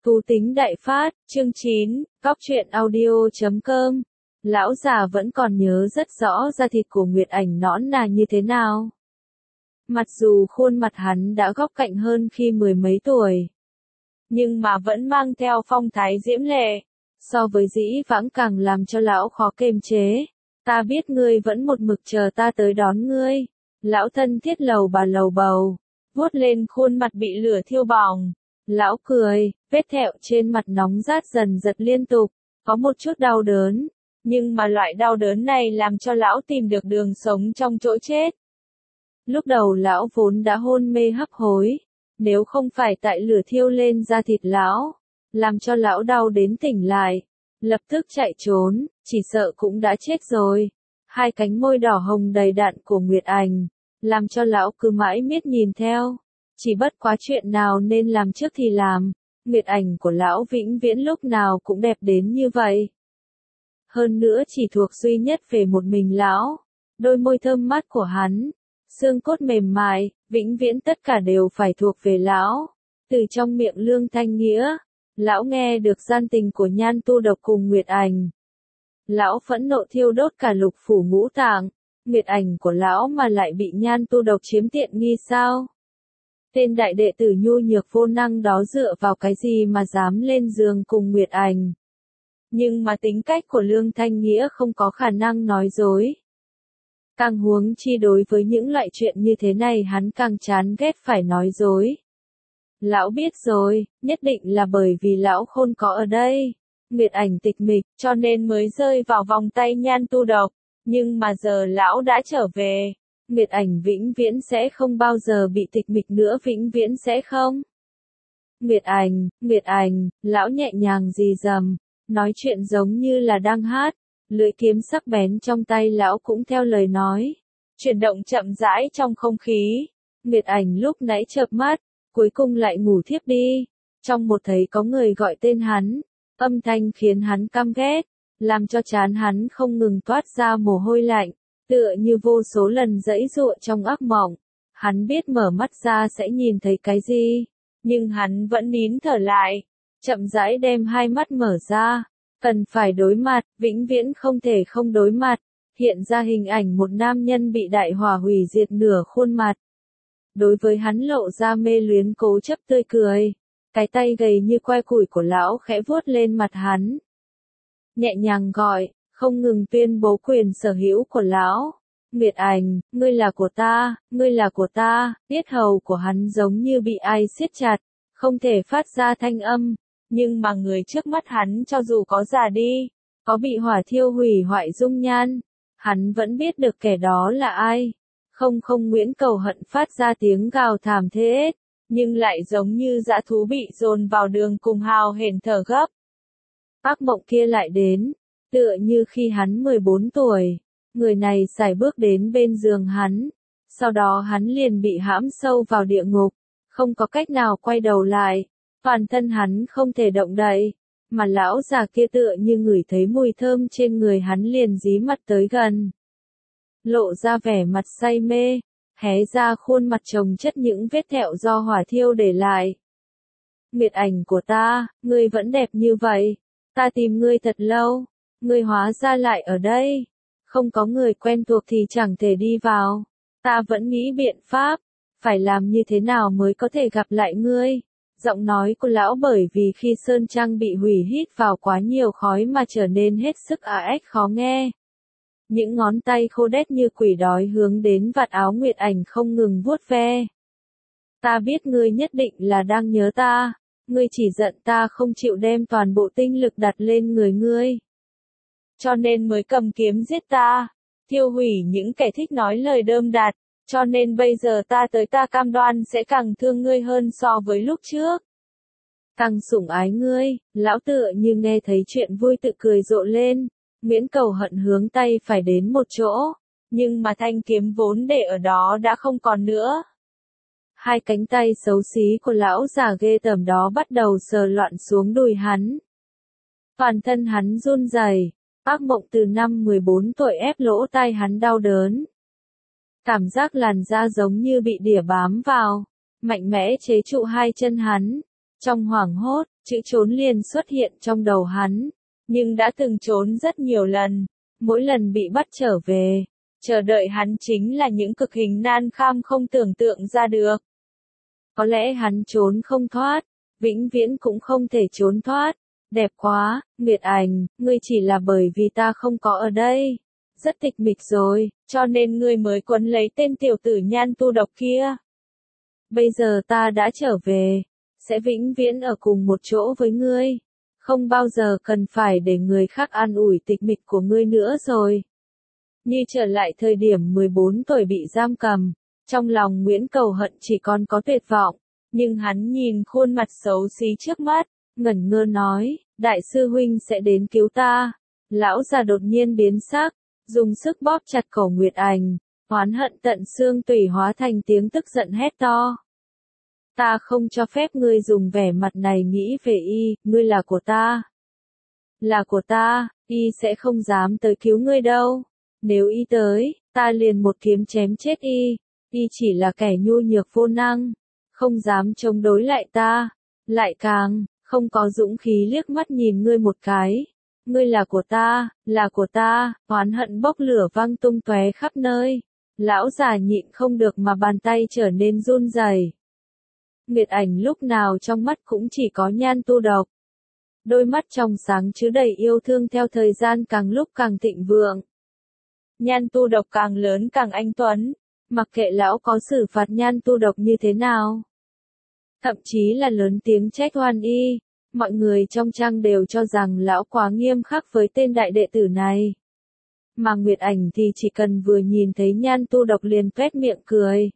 Thú tính đại phát, chương 9, Cóc truyện audio.com. Lão già vẫn còn nhớ rất rõ da thịt của Nguyệt Ảnh nõn nà như thế nào. Mặc dù khuôn mặt hắn đã góc cạnh hơn khi mười mấy tuổi, nhưng mà vẫn mang theo phong thái diễm lệ, so với dĩ vãng càng làm cho lão khó kiềm chế. Ta biết ngươi vẫn một mực chờ ta tới đón ngươi. Lão thân thiết lầu bà lầu bầu, vuốt lên khuôn mặt bị lửa thiêu bỏng. Lão cười, vết thẹo trên mặt nóng rát dần giật liên tục, có một chút đau đớn, nhưng mà loại đau đớn này làm cho lão tìm được đường sống trong chỗ chết. Lúc đầu lão vốn đã hôn mê hấp hối, nếu không phải tại lửa thiêu lên da thịt lão, làm cho lão đau đến tỉnh lại, lập tức chạy trốn, chỉ sợ cũng đã chết rồi. Hai cánh môi đỏ hồng đầy đặn của Nguyệt Ảnh, làm cho lão cứ mãi miết nhìn theo. Chỉ bất quá chuyện nào nên làm trước thì làm, Nguyệt Ảnh của lão vĩnh viễn lúc nào cũng đẹp đến như vậy. Hơn nữa chỉ thuộc duy nhất về một mình lão, đôi môi thơm mát của hắn, xương cốt mềm mại, vĩnh viễn tất cả đều phải thuộc về lão. Từ trong miệng Lương Thanh Nghĩa, lão nghe được gian tình của Nhan Tu Độc cùng Nguyệt Ảnh. Lão phẫn nộ thiêu đốt cả lục phủ ngũ tạng, Nguyệt Ảnh của lão mà lại bị Nhan Tu Độc chiếm tiện nghi sao? Tên đại đệ tử nhu nhược vô năng đó dựa vào cái gì mà dám lên giường cùng Nguyệt Ảnh. Nhưng mà tính cách của Lương Thanh Nghĩa không có khả năng nói dối. Càng huống chi đối với những loại chuyện như thế này hắn càng chán ghét phải nói dối. Lão biết rồi, nhất định là bởi vì lão khôn có ở đây. Nguyệt Ảnh tịch mịch, cho nên mới rơi vào vòng tay Nhan Tu Độc. Nhưng mà giờ lão đã trở về. Nguyệt Ảnh vĩnh viễn sẽ không bao giờ bị tịch mịch nữa, vĩnh viễn sẽ không. Nguyệt Ảnh, lão nhẹ nhàng rì rầm, nói chuyện giống như là đang hát, lưỡi kiếm sắc bén trong tay lão cũng theo lời nói, chuyển động chậm rãi trong không khí. Nguyệt Ảnh lúc nãy chợp mắt, cuối cùng lại ngủ thiếp đi, trong một thấy có người gọi tên hắn, âm thanh khiến hắn căm ghét, làm cho trán hắn không ngừng toát ra mồ hôi lạnh. Tựa như vô số lần giãy giụa trong ác mộng, hắn biết mở mắt ra sẽ nhìn thấy cái gì, nhưng hắn vẫn nín thở lại, chậm rãi đem hai mắt mở ra, cần phải đối mặt, vĩnh viễn không thể không đối mặt, hiện ra hình ảnh một nam nhân bị đại hỏa hủy diệt nửa khuôn mặt. Đối với hắn lộ ra mê luyến cố chấp tươi cười, cái tay gầy như que củi của lão khẽ vuốt lên mặt hắn, nhẹ nhàng gọi, không ngừng tuyên bố quyền sở hữu của lão. Nguyệt Ảnh, ngươi là của ta, ngươi là của ta. Tiết hầu của hắn giống như bị ai siết chặt, không thể phát ra thanh âm, nhưng mà người trước mắt hắn cho dù có già đi, có bị hỏa thiêu hủy hoại dung nhan, hắn vẫn biết được kẻ đó là ai. Không Nguyễn Cầu Hận phát ra tiếng gào thảm thiết, nhưng lại giống như dã thú bị dồn vào đường cùng hào hển thở gấp. Ác mộng kia lại đến. Tựa như khi hắn 14 tuổi, người này sải bước đến bên giường hắn, sau đó hắn liền bị hãm sâu vào địa ngục, không có cách nào quay đầu lại, toàn thân hắn không thể động đậy, mà lão già kia tựa như ngửi thấy mùi thơm trên người hắn liền dí mặt tới gần. Lộ ra vẻ mặt say mê, hé ra khuôn mặt chồng chất những vết thẹo do hỏa thiêu để lại. Nguyệt Ảnh của ta, ngươi vẫn đẹp như vậy, ta tìm ngươi thật lâu. Ngươi hóa ra lại ở đây, không có người quen thuộc thì chẳng thể đi vào, ta vẫn nghĩ biện pháp, phải làm như thế nào mới có thể gặp lại ngươi. Giọng nói của lão bởi vì khi sơn trang bị hủy hít vào quá nhiều khói mà trở nên hết sức ách khó nghe. Những ngón tay khô đét như quỷ đói hướng đến vạt áo Nguyệt Ảnh không ngừng vuốt ve. Ta biết ngươi nhất định là đang nhớ ta, ngươi chỉ giận ta không chịu đem toàn bộ tinh lực đặt lên người ngươi. Cho nên mới cầm kiếm giết ta, thiêu hủy những kẻ thích nói lời đơm đạt, cho nên bây giờ ta tới ta cam đoan sẽ càng thương ngươi hơn so với lúc trước. Càng sủng ái ngươi, lão tựa như nghe thấy chuyện vui tự cười rộ lên, Nguyễn Cầu Hận hướng tay phải đến một chỗ, nhưng mà thanh kiếm vốn để ở đó đã không còn nữa. Hai cánh tay xấu xí của lão già ghê tởm đó bắt đầu sờ loạn xuống đùi hắn. Toàn thân hắn run rẩy. Ác mộng từ năm 14 tuổi ép lỗ tai hắn đau đớn. Cảm giác làn da giống như bị đỉa bám vào, mạnh mẽ chế trụ hai chân hắn. Trong hoảng hốt, Chữ trốn liền xuất hiện trong đầu hắn, nhưng đã từng trốn rất nhiều lần, mỗi lần bị bắt trở về, chờ đợi hắn chính là những cực hình nan kham không tưởng tượng ra được. Có lẽ hắn trốn không thoát, vĩnh viễn cũng không thể trốn thoát. Đẹp quá, Nguyệt Ảnh, ngươi chỉ là bởi vì ta không có ở đây. Rất tịch mịch rồi, cho nên ngươi mới quấn lấy tên tiểu tử Nhan Tu Độc kia. Bây giờ ta đã trở về, sẽ vĩnh viễn ở cùng một chỗ với ngươi. Không bao giờ cần phải để người khác an ủi tịch mịch của ngươi nữa rồi. Như trở lại thời điểm 14 tuổi bị giam cầm, trong lòng Nguyễn Cầu Hận chỉ còn có tuyệt vọng, nhưng hắn nhìn khuôn mặt xấu xí trước mắt, ngẩn ngơ nói, đại sư huynh sẽ đến cứu ta. Lão già đột nhiên biến sắc, dùng sức bóp chặt cổ Nguyệt Ảnh, oán hận tận xương tủy hóa thành tiếng tức giận hét to. Ta không cho phép ngươi dùng vẻ mặt này nghĩ về y, ngươi là của ta. Là của ta, y sẽ không dám tới cứu ngươi đâu. Nếu y tới, ta liền một kiếm chém chết y. Y chỉ là kẻ nhu nhược vô năng, không dám chống đối lại ta. Lại càng, không có dũng khí liếc mắt nhìn ngươi một cái. Ngươi là của ta, oán hận bốc lửa văng tung tóe khắp nơi. Lão già nhịn không được mà bàn tay trở nên run rẩy. Nguyệt Ảnh lúc nào trong mắt cũng chỉ có Nhan Tu Độc. Đôi mắt trong sáng chứa đầy yêu thương theo thời gian càng lúc càng thịnh vượng. Nhan Tu Độc càng lớn càng anh tuấn, mặc kệ lão có xử phạt Nhan Tu Độc như thế nào. Thậm chí là lớn tiếng trách oan y, mọi người trong trang đều cho rằng lão quá nghiêm khắc với tên đại đệ tử này. Mà Nguyệt Ảnh thì chỉ cần vừa nhìn thấy Nhan Tu Độc liền tuét miệng cười.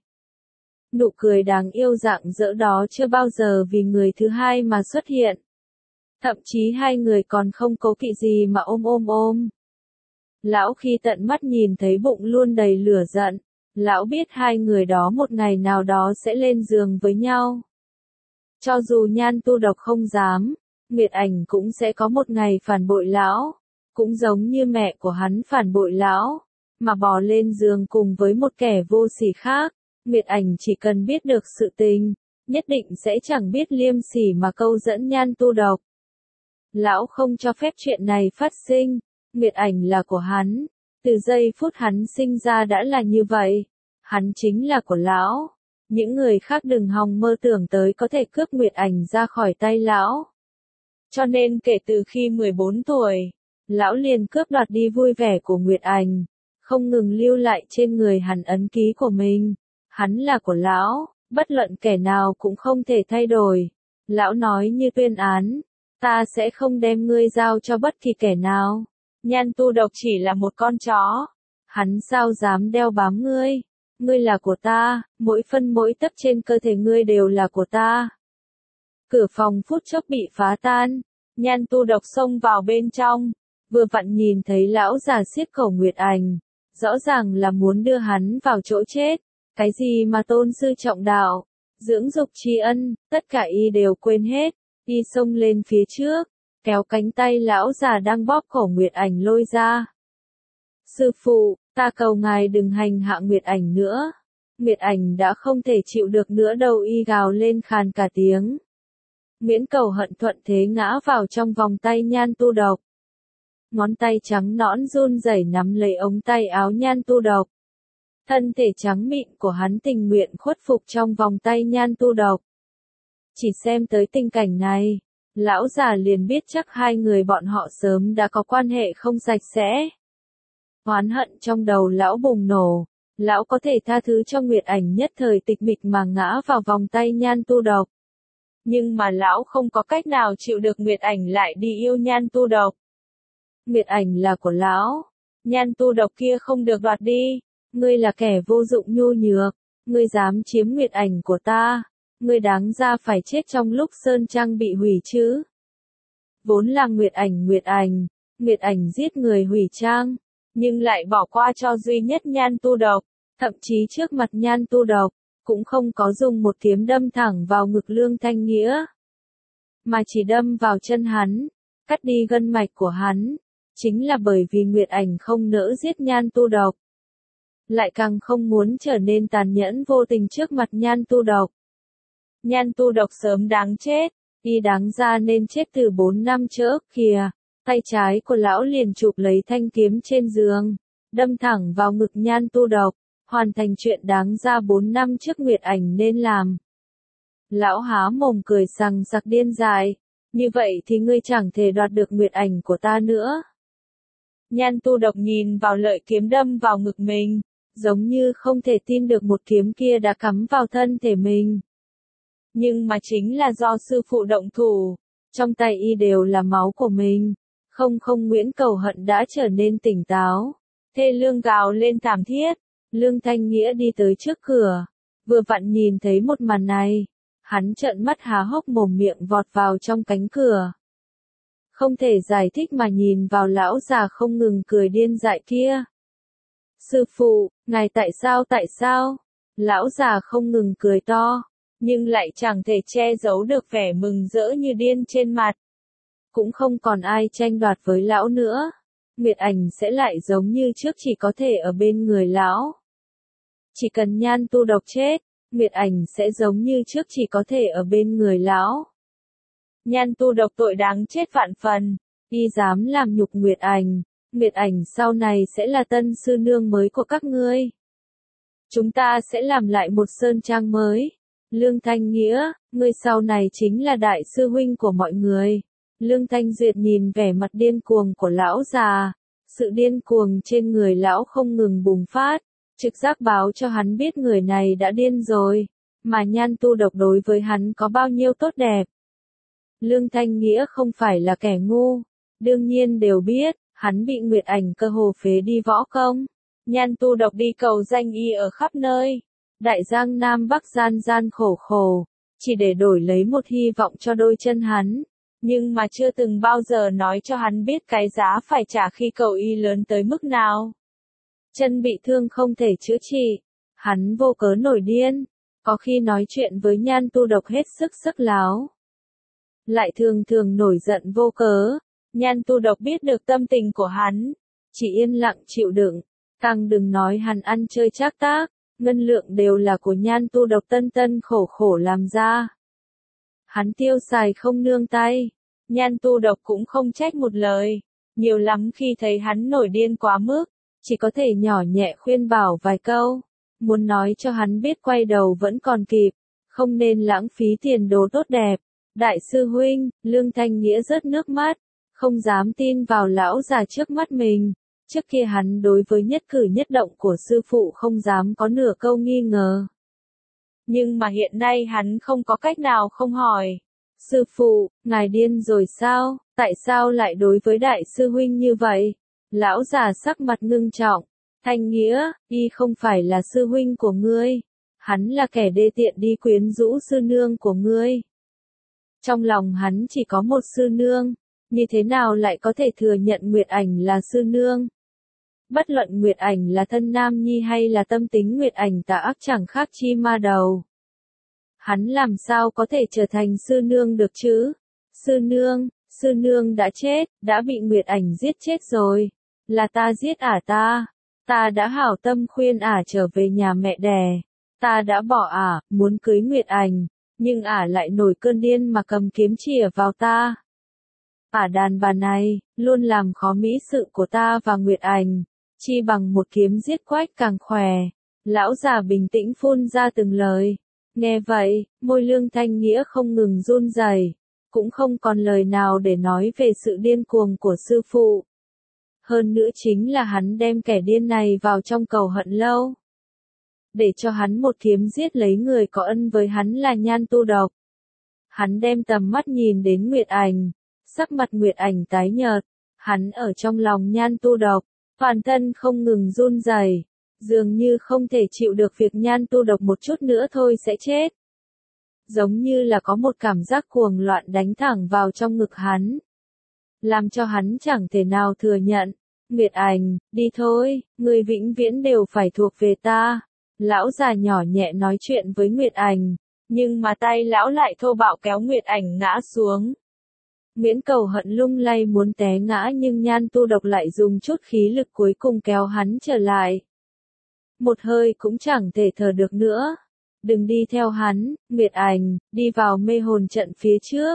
Nụ cười đáng yêu rạng rỡ đó chưa bao giờ vì người thứ hai mà xuất hiện. Thậm chí hai người còn không cố kỵ gì mà ôm. Lão khi tận mắt nhìn thấy bụng luôn đầy lửa giận, lão biết hai người đó một ngày nào đó sẽ lên giường với nhau. Cho dù Nhan Tu Độc không dám, Nguyệt Ảnh cũng sẽ có một ngày phản bội lão, cũng giống như mẹ của hắn phản bội lão, mà bò lên giường cùng với một kẻ vô sỉ khác. Nguyệt Ảnh chỉ cần biết được sự tình, nhất định sẽ chẳng biết liêm sỉ mà câu dẫn Nhan Tu Độc. Lão không cho phép chuyện này phát sinh, Nguyệt Ảnh là của hắn, từ giây phút hắn sinh ra đã là như vậy, hắn chính là của lão, những người khác đừng hòng mơ tưởng tới có thể cướp Nguyệt Ảnh ra khỏi tay lão. Cho nên kể từ khi 14 tuổi, lão liền cướp đoạt đi vui vẻ của Nguyệt Ảnh, không ngừng lưu lại trên người hắn ấn ký của mình. Hắn là của lão, bất luận kẻ nào cũng không thể thay đổi. Lão nói như tuyên án, ta sẽ không đem ngươi giao cho bất kỳ kẻ nào. Nhan Tu Độc chỉ là một con chó. Hắn sao dám đeo bám ngươi? Ngươi là của ta, mỗi phân mỗi tấc trên cơ thể ngươi đều là của ta. Cửa phòng phút chốc bị phá tan. Nhan Tu Độc xông vào bên trong, vừa vặn nhìn thấy lão già siết cổ Nguyệt Ảnh. Rõ ràng là muốn đưa hắn vào chỗ chết. Cái gì mà tôn sư trọng đạo, dưỡng dục tri ân, tất cả y đều quên hết. Y xông lên phía trước, kéo cánh tay lão già đang bóp cổ Nguyệt Ảnh lôi ra. Sư phụ, ta cầu ngài đừng hành hạ Nguyệt Ảnh nữa. Nguyệt Ảnh đã không thể chịu được nữa đâu, y gào lên khàn cả tiếng. Nguyễn Cầu Hận thuận thế ngã vào trong vòng tay Nhan Tu Độc. Ngón tay trắng nõn run rẩy nắm lấy ống tay áo Nhan Tu Độc. Thân thể trắng mịn của hắn tình nguyện khuất phục trong vòng tay Nhan Tu Độc. Chỉ xem tới tình cảnh này, lão già liền biết chắc hai người bọn họ sớm đã có quan hệ không sạch sẽ. Oán hận trong đầu lão bùng nổ, lão có thể tha thứ cho Nguyệt Ảnh nhất thời tịch mịch mà ngã vào vòng tay Nhan Tu Độc. Nhưng mà lão không có cách nào chịu được Nguyệt Ảnh lại đi yêu Nhan Tu Độc. Nguyệt Ảnh là của lão, Nhan Tu Độc kia không được đoạt đi. Ngươi là kẻ vô dụng nhu nhược, ngươi dám chiếm Nguyệt Ảnh của ta, ngươi đáng ra phải chết trong lúc Sơn Trang bị hủy chứ. Vốn là Nguyệt Ảnh giết người hủy trang, nhưng lại bỏ qua cho duy nhất Nhan Tu Độc, thậm chí trước mặt Nhan Tu Độc, cũng không có dùng một kiếm đâm thẳng vào ngực Lương Thanh Nghĩa, mà chỉ đâm vào chân hắn, cắt đi gân mạch của hắn, chính là bởi vì Nguyệt Ảnh không nỡ giết Nhan Tu Độc. Lại càng không muốn trở nên tàn nhẫn vô tình trước mặt Nhan Tu Độc. Nhan Tu Độc sớm đáng chết, y đáng ra nên chết từ 4 năm trước kìa. Tay trái của lão liền chụp lấy thanh kiếm trên giường, đâm thẳng vào ngực Nhan Tu Độc, hoàn thành chuyện đáng ra 4 năm trước Nguyệt Ảnh nên làm. Lão há mồm cười sằng sặc điên dại, như vậy thì ngươi chẳng thể đoạt được Nguyệt Ảnh của ta nữa. Nhan Tu Độc nhìn vào lợi kiếm đâm vào ngực mình, giống như không thể tin được một kiếm kia đã cắm vào thân thể mình. Nhưng mà chính là do sư phụ động thủ, trong tay y đều là máu của mình. Không Nguyễn Cầu Hận đã trở nên tỉnh táo, thê lương gào lên thảm thiết. Lương Thanh Nghĩa đi tới trước cửa, vừa vặn nhìn thấy một màn này, hắn trợn mắt há hốc mồm miệng vọt vào trong cánh cửa. Không thể giải thích mà nhìn vào lão già không ngừng cười điên dại kia. Sư phụ, ngài tại sao? Lão già không ngừng cười to, nhưng lại chẳng thể che giấu được vẻ mừng rỡ như điên trên mặt. Cũng không còn ai tranh đoạt với lão nữa. Nguyệt Ảnh sẽ lại giống như trước chỉ có thể ở bên người lão. Chỉ cần Nhan Tu Độc chết, Nguyệt Ảnh sẽ giống như trước chỉ có thể ở bên người lão. Nhan Tu Độc tội đáng chết vạn phần, y dám làm nhục Nguyệt Ảnh. Nguyệt Ảnh sau này sẽ là tân sư nương mới của các ngươi. Chúng ta sẽ làm lại một sơn trang mới. Lương Thanh Nghĩa, ngươi sau này chính là đại sư huynh của mọi người. Lương Thanh Duyệt nhìn vẻ mặt điên cuồng của lão già, sự điên cuồng trên người lão không ngừng bùng phát, trực giác báo cho hắn biết người này đã điên rồi, mà Nhan Tu Độc đối với hắn có bao nhiêu tốt đẹp. Lương Thanh Nghĩa không phải là kẻ ngu, đương nhiên đều biết, hắn bị Nguyệt Ảnh cơ hồ phế đi võ công. Nhan Tu Độc đi cầu danh y ở khắp nơi, đại giang nam bắc gian gian khổ khổ, chỉ để đổi lấy một hy vọng cho đôi chân hắn. Nhưng mà chưa từng bao giờ nói cho hắn biết cái giá phải trả khi cầu y lớn tới mức nào. Chân bị thương không thể chữa trị, hắn vô cớ nổi điên, có khi nói chuyện với Nhan Tu Độc hết sức sức láo. Lại thường thường nổi giận vô cớ, Nhan Tu Độc biết được tâm tình của hắn, chỉ yên lặng chịu đựng, càng đừng nói hắn ăn chơi trác tác, ngân lượng đều là của Nhan Tu Độc tân tân khổ khổ làm ra. Hắn tiêu xài không nương tay, Nhan Tu Độc cũng không trách một lời, nhiều lắm khi thấy hắn nổi điên quá mức, chỉ có thể nhỏ nhẹ khuyên bảo vài câu, muốn nói cho hắn biết quay đầu vẫn còn kịp, không nên lãng phí tiền đồ tốt đẹp. Đại sư huynh, Lương Thanh Nghĩa rớt nước mắt, không dám tin vào lão già trước mắt mình, trước kia hắn đối với nhất cử nhất động của sư phụ không dám có nửa câu nghi ngờ. Nhưng mà hiện nay hắn không có cách nào không hỏi. Sư phụ, ngài điên rồi sao, tại sao lại đối với đại sư huynh như vậy? Lão già sắc mặt ngưng trọng, Thanh Nghĩa, y không phải là sư huynh của ngươi, hắn là kẻ đê tiện đi quyến rũ sư nương của ngươi. Trong lòng hắn chỉ có một sư nương, như thế nào lại có thể thừa nhận Nguyệt Ảnh là sư nương? Bất luận Nguyệt Ảnh là thân nam nhi hay là tâm tính Nguyệt Ảnh tà ác chẳng khác chi ma đầu. Hắn làm sao có thể trở thành sư nương được chứ? Sư nương đã chết, đã bị Nguyệt Ảnh giết chết rồi. Là ta giết ả ta. Ta đã hảo tâm khuyên ả trở về nhà mẹ đẻ. Ta đã bỏ ả, muốn cưới Nguyệt Ảnh, nhưng ả lại nổi cơn điên mà cầm kiếm chỉa vào ta. Ả đàn bà này, luôn làm khó mỹ sự của ta và Nguyệt Ảnh, chi bằng một kiếm giết quách càng khỏe. Lão già bình tĩnh phun ra từng lời. Nghe vậy, môi Lương Thanh Nghĩa không ngừng run rẩy, cũng không còn lời nào để nói về sự điên cuồng của sư phụ. Hơn nữa chính là hắn đem kẻ điên này vào trong cầu hận lâu. Để cho hắn một kiếm giết lấy người có ân với hắn là Nhan Tu Độc. Hắn đem tầm mắt nhìn đến Nguyệt Ảnh, sắc mặt Nguyệt Ảnh tái nhợt, hắn ở trong lòng Nhan Tu Độc, toàn thân không ngừng run rẩy, dường như không thể chịu được việc Nhan Tu Độc một chút nữa thôi sẽ chết. Giống như là có một cảm giác cuồng loạn đánh thẳng vào trong ngực hắn, làm cho hắn chẳng thể nào thừa nhận. Nguyệt Ảnh, đi thôi, người vĩnh viễn đều phải thuộc về ta. Lão già nhỏ nhẹ nói chuyện với Nguyệt Ảnh, nhưng mà tay lão lại thô bạo kéo Nguyệt Ảnh ngã xuống. Nguyễn Cầu Hận lung lay muốn té ngã nhưng Nhan Tu Độc lại dùng chút khí lực cuối cùng kéo hắn trở lại. Một hơi cũng chẳng thể thở được nữa. Đừng đi theo hắn, Nguyệt Ảnh, đi vào mê hồn trận phía trước.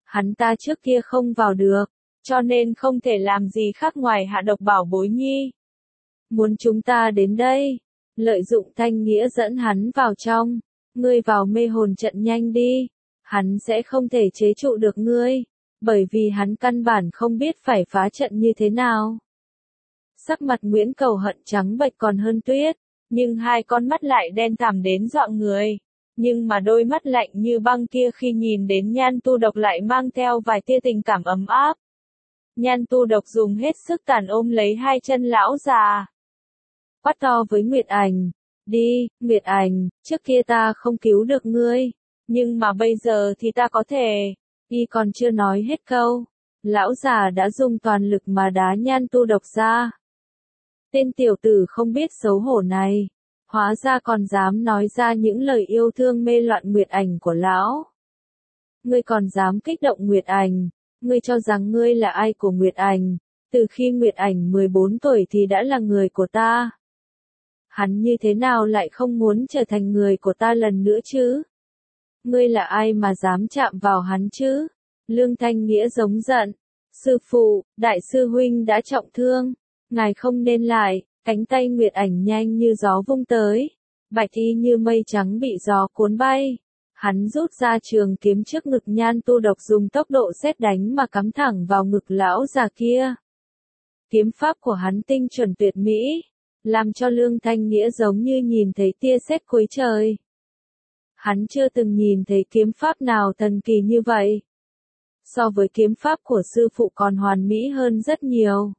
Hắn ta trước kia không vào được, cho nên không thể làm gì khác ngoài hạ độc Bảo Bối Nhi. Muốn chúng ta đến đây, lợi dụng Thanh Nghĩa dẫn hắn vào trong, ngươi vào mê hồn trận nhanh đi, hắn sẽ không thể chế trụ được ngươi, bởi vì hắn căn bản không biết phải phá trận như thế nào. Sắc mặt Nguyễn Cầu Hận trắng bệch còn hơn tuyết, nhưng hai con mắt lại đen thẳm đến dọa người. Nhưng mà đôi mắt lạnh như băng kia khi nhìn đến Nhan Tu Độc lại mang theo vài tia tình cảm ấm áp. Nhan Tu Độc dùng hết sức tàn ôm lấy hai chân lão già. Quát to với Nguyệt Ảnh, đi, Nguyệt Ảnh, trước kia ta không cứu được ngươi, nhưng mà bây giờ thì ta có thể. Y còn chưa nói hết câu, lão già đã dùng toàn lực mà đá Nhan Tu Độc ra. Tên tiểu tử không biết xấu hổ này, hóa ra còn dám nói ra những lời yêu thương mê loạn Nguyệt Ảnh của lão. Ngươi còn dám kích động Nguyệt Ảnh, ngươi cho rằng ngươi là ai của Nguyệt Ảnh, từ khi Nguyệt Ảnh 14 tuổi thì đã là người của ta. Hắn như thế nào lại không muốn trở thành người của ta lần nữa chứ? Ngươi là ai mà dám chạm vào hắn chứ? Lương Thanh Nghĩa giống giận. Sư phụ, đại sư huynh đã trọng thương, ngài không nên lại. Cánh tay Nguyệt Ảnh nhanh như gió vung tới, bạch y như mây trắng bị gió cuốn bay. Hắn rút ra trường kiếm trước ngực Nhan Tu Độc dùng tốc độ sét đánh mà cắm thẳng vào ngực lão già kia. Kiếm pháp của hắn tinh chuẩn tuyệt mỹ, làm cho Lương Thanh Nghĩa giống như nhìn thấy tia sét cuối trời. Hắn chưa từng nhìn thấy kiếm pháp nào thần kỳ như vậy. So với kiếm pháp của sư phụ còn hoàn mỹ hơn rất nhiều.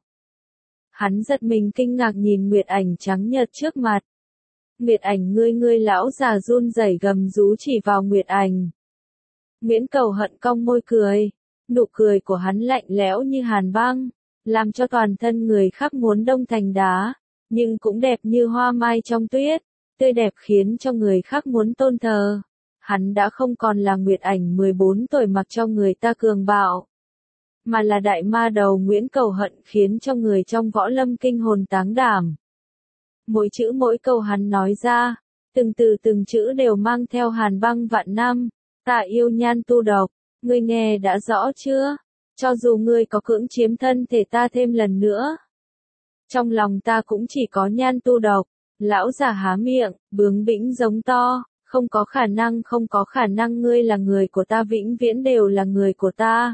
Hắn giật mình kinh ngạc nhìn Nguyệt Ảnh trắng nhợt trước mặt. Nguyệt Ảnh, ngươi lão già run rẩy gầm rú chỉ vào Nguyệt Ảnh. Nguyễn Cầu Hận cong môi cười, nụ cười của hắn lạnh lẽo như hàn băng, làm cho toàn thân người khác muốn đông thành đá, nhưng cũng đẹp như hoa mai trong tuyết, tươi đẹp khiến cho người khác muốn tôn thờ. Hắn đã không còn là Nguyệt Ảnh 14 tuổi mặc cho người ta cường bạo, mà là đại ma đầu Nguyễn Cầu Hận khiến cho người trong võ lâm kinh hồn táng đảm. Mỗi chữ mỗi câu hắn nói ra, từng từ từng chữ đều mang theo hàn băng vạn năm. Ta yêu Nhan Tu Độc, ngươi nghe đã rõ chưa? Cho dù ngươi có cưỡng chiếm thân thể ta thêm lần nữa, trong lòng ta cũng chỉ có Nhan Tu Độc. Lão già há miệng, bướng bĩnh giống to, không có khả năng, ngươi là người của ta, vĩnh viễn đều là người của ta.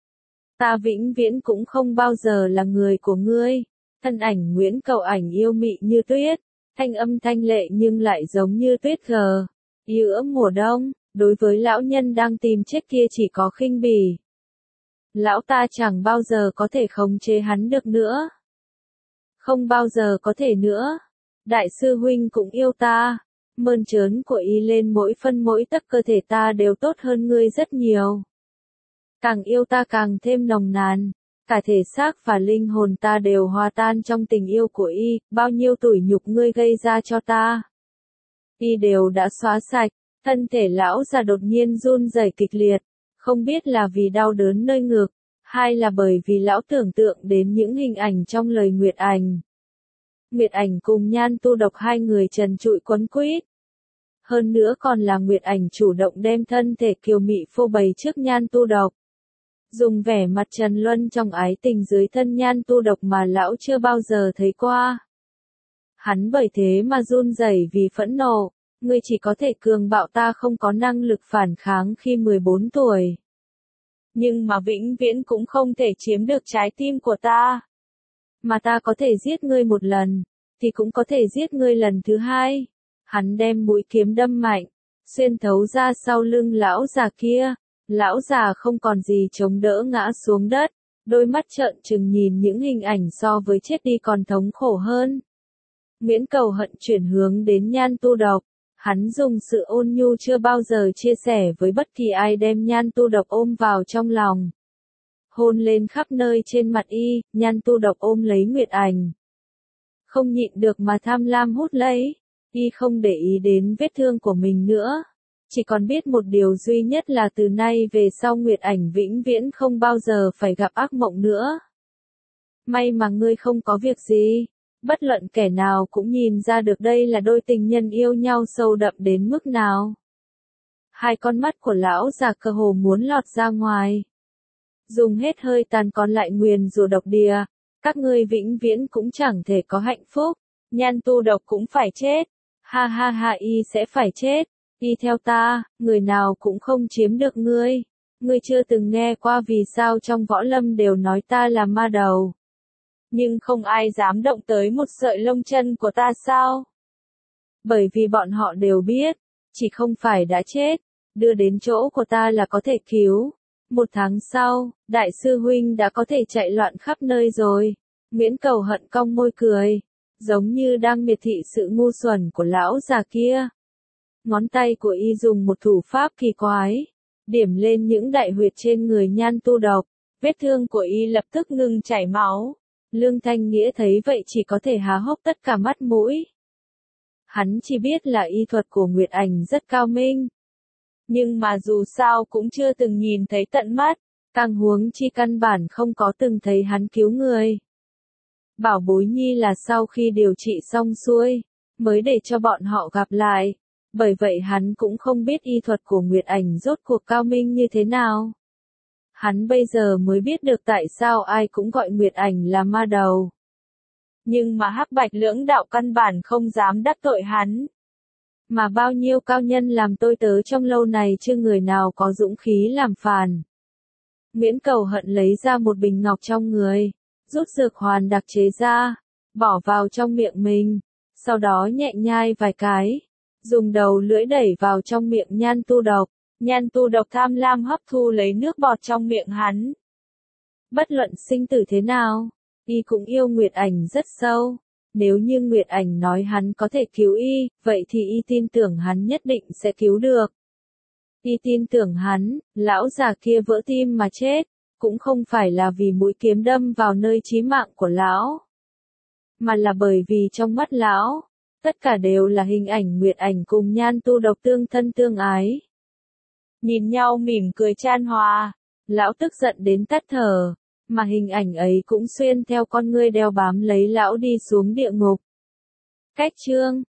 Ta vĩnh viễn cũng không bao giờ là người của ngươi. Thân ảnh Nguyễn Cầu Ảnh yêu mị như tuyết, thanh âm thanh lệ nhưng lại giống như tuyết gờ. Giữa mùa đông, đối với lão nhân đang tìm chết kia chỉ có khinh bỉ. Lão ta chẳng bao giờ có thể khống chế hắn được nữa. Không bao giờ có thể nữa. Đại sư huynh cũng yêu ta. Mơn trớn của y lên mỗi phân mỗi tấc cơ thể ta đều tốt hơn ngươi rất nhiều. Càng yêu ta càng thêm nồng nàn, cả thể xác và linh hồn ta đều hòa tan trong tình yêu của y, bao nhiêu tủi nhục ngươi gây ra cho ta. Y đều đã xóa sạch, thân thể lão già đột nhiên run rẩy kịch liệt, không biết là vì đau đớn nơi ngực, hay là bởi vì lão tưởng tượng đến những hình ảnh trong lời Nguyệt Ảnh. Nguyệt Ảnh cùng Nhan Tu Độc hai người trần trụi quấn quýt. Hơn nữa còn là Nguyệt Ảnh chủ động đem thân thể kiều mị phô bày trước Nhan Tu Độc. Dùng vẻ mặt trần luân trong ái tình dưới thân Nhan Tu Độc mà lão chưa bao giờ thấy qua. Hắn bởi thế mà run rẩy vì phẫn nộ, ngươi chỉ có thể cường bạo, ta không có năng lực phản kháng khi 14 tuổi. Nhưng mà vĩnh viễn cũng không thể chiếm được trái tim của ta. Mà ta có thể giết ngươi một lần, thì cũng có thể giết ngươi lần thứ hai. Hắn đem mũi kiếm đâm mạnh, xuyên thấu ra sau lưng lão già kia. Lão già không còn gì chống đỡ ngã xuống đất, đôi mắt trợn trừng nhìn những hình ảnh so với chết đi còn thống khổ hơn. Nguyễn Cầu Hận chuyển hướng đến Nhan Tu Độc, hắn dùng sự ôn nhu chưa bao giờ chia sẻ với bất kỳ ai đem Nhan Tu Độc ôm vào trong lòng. Hôn lên khắp nơi trên mặt y, Nhan Tu Độc ôm lấy Nguyệt Ảnh. Không nhịn được mà tham lam hút lấy, y không để ý đến vết thương của mình nữa. Chỉ còn biết một điều duy nhất là từ nay về sau Nguyệt Ảnh vĩnh viễn không bao giờ phải gặp ác mộng nữa. May mà ngươi không có việc gì. Bất luận kẻ nào cũng nhìn ra được đây là đôi tình nhân yêu nhau sâu đậm đến mức nào. Hai con mắt của lão già cơ hồ muốn lọt ra ngoài. dùng hết hơi tàn còn lại nguyền rủa độc địa, các ngươi vĩnh viễn cũng chẳng thể có hạnh phúc, Nhan Tu Độc cũng phải chết, ha ha ha y sẽ phải chết, y theo ta, người nào cũng không chiếm được ngươi. Ngươi chưa từng nghe qua vì sao trong võ lâm đều nói ta là ma đầu. Nhưng không ai dám động tới một sợi lông chân của ta sao? Bởi vì bọn họ đều biết, chỉ không phải đã chết, đưa đến chỗ của ta là có thể cứu. 1 tháng sau, đại sư huynh đã có thể chạy loạn khắp nơi rồi. Miễn Cầu Hận cong môi cười, giống như đang miệt thị sự ngu xuẩn của lão già kia. Ngón tay của y dùng một thủ pháp kỳ quái, điểm lên những đại huyệt trên người Nhan Tu Độc, vết thương của y lập tức ngừng chảy máu. Lương Thanh Nghĩa thấy vậy chỉ có thể há hốc tất cả mắt mũi. Hắn chỉ biết là y thuật của Nguyệt Ảnh rất cao minh. Nhưng mà dù sao cũng chưa từng nhìn thấy tận mắt, càng huống chi căn bản không có từng thấy hắn cứu người. Bảo bối nhi là sau khi điều trị xong xuôi, mới để cho bọn họ gặp lại. Bởi vậy hắn cũng không biết y thuật của Nguyệt Ảnh rốt cuộc cao minh như thế nào. Hắn bây giờ mới biết được tại sao ai cũng gọi Nguyệt Ảnh là ma đầu. Nhưng mà Hắc Bạch lưỡng đạo căn bản không dám đắc tội hắn. Mà bao nhiêu cao nhân làm tôi tớ trong lâu này chưa người nào có dũng khí làm phản. Miễn Cầu Hận lấy ra một bình ngọc trong người, rút dược hoàn đặc chế ra, bỏ vào trong miệng mình, sau đó nhẹ nhai vài cái, dùng đầu lưỡi đẩy vào trong miệng Nhan Tu Độc. Nhan Tu Độc tham lam hấp thu lấy nước bọt trong miệng hắn. Bất luận sinh tử thế nào, y cũng yêu Nguyệt Ảnh rất sâu. Nếu như Nguyệt Ảnh nói hắn có thể cứu y, vậy thì y tin tưởng hắn nhất định sẽ cứu được. Y tin tưởng hắn, lão già kia vỡ tim mà chết, cũng không phải là vì mũi kiếm đâm vào nơi chí mạng của lão, mà là bởi vì trong mắt lão, tất cả đều là hình ảnh Nguyệt Ảnh cùng Nhan Tu Độc tương thân tương ái. Nhìn nhau mỉm cười chan hòa, lão tức giận đến tắt thở, mà hình ảnh ấy cũng xuyên theo con ngươi đeo bám lấy lão đi xuống địa ngục. Cách chương